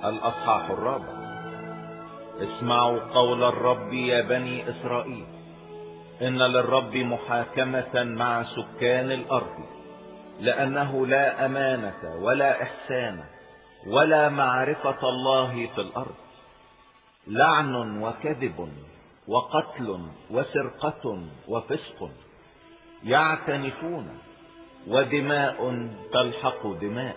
الأصحاح 4. اسمعوا قول الرب يا بني إسرائيل، إن للرب محاكمة مع سكان الأرض، لأنه لا أمانة ولا إحسان ولا معرفة الله في الأرض. لعن وكذب وقتل وسرقة وفسق يعتنفون، ودماء تلحق دماء.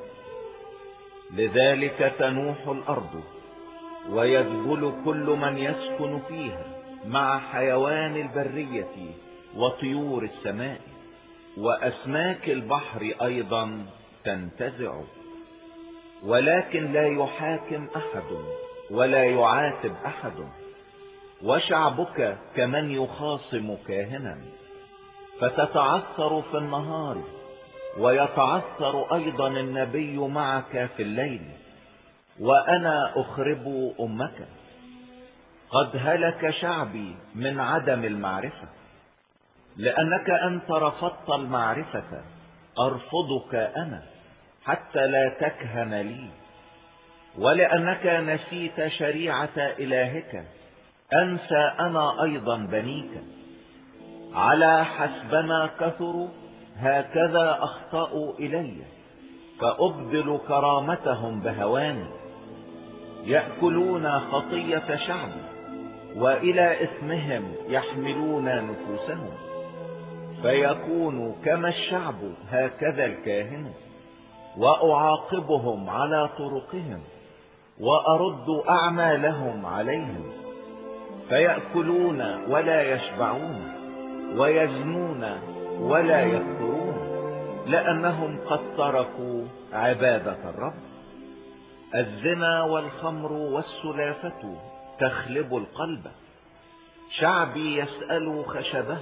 لذلك تنوح الأرض ويذبل كل من يسكن فيها، مع حيوان البرية وطيور السماء، وأسماك البحر أيضا تنتزع. ولكن لا يحاكم أحد ولا يعاتب أحد، وشعبك كمن يخاصم كاهنا، فتتعثر في النهار ويتعثر أيضا النبي معك في الليل، وأنا أخرب أمك. قد هلك شعبي من عدم المعرفة، لأنك أنت رفضت المعرفة أرفضك أنا حتى لا تكهن لي. ولأنك نسيت شريعة إلهك أنسى أنا أيضا بنيك. على حسبما كثروا هكذا أخطأوا إلي، فأبدل كرامتهم بهواني. يأكلون خطية شعبي، وإلى إثمهم يحملون نفوسهم. فيكون كما الشعب هكذا الكاهن، وأعاقبهم على طرقهم وأرد أعمالهم عليهم. فيأكلون ولا يشبعون، ويزنون ولا يكثرون، لأنهم قد تركوا عبادة الرب. الزنا والخمر والسلافة تخلب القلب. شعبي يسأل خشبه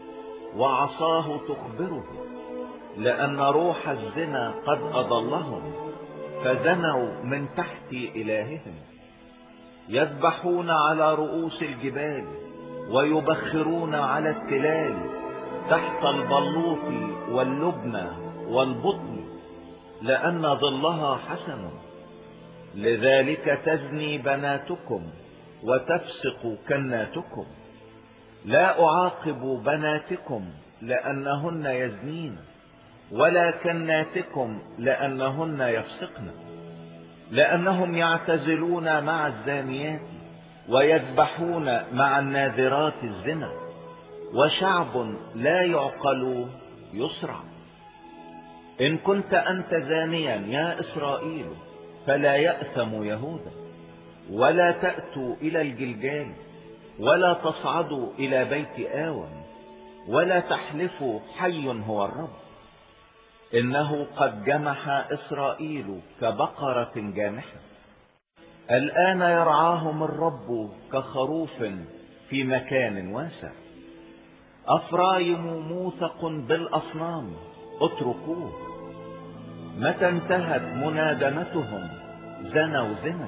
وعصاه تخبره، لأن روح الزنا قد أضلهم، فزنوا من تحت إلههم. يذبحون على رؤوس الجبال، ويبخرون على التلال، تحت البلوط واللبنى والبطن، لأن ظلها حسن. لذلك تزني بناتكم وتفسق كناتكم. لا أعاقب بناتكم لأنهن يزنين، ولا كناتكم لأنهن يفسقن، لأنهم يعتزلون مع الزانيات، ويذبحون مع الناذرات الزنا. وشعب لا يعقل يسرع. إن كنت أنت زانيا يا إسرائيل، فلا يأثم يهوذا. ولا تأتوا إلى الجلجال، ولا تصعدوا إلى بيت آوى، ولا تحلفوا حي هو الرب. إنه قد جمح إسرائيل كبقرة جامحة. الآن يرعاهم الرب كخروف في مكان واسع. أفرايم موثق بالأصنام، اتركوه. متى انتهت منادمتهم زنوا زنا.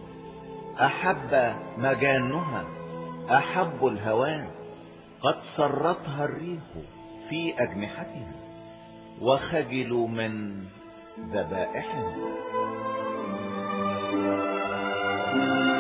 أحب مجانها، أحب الهوان. قد سرتها الريح في أجنحتها، وخجلوا من ذبائحهم.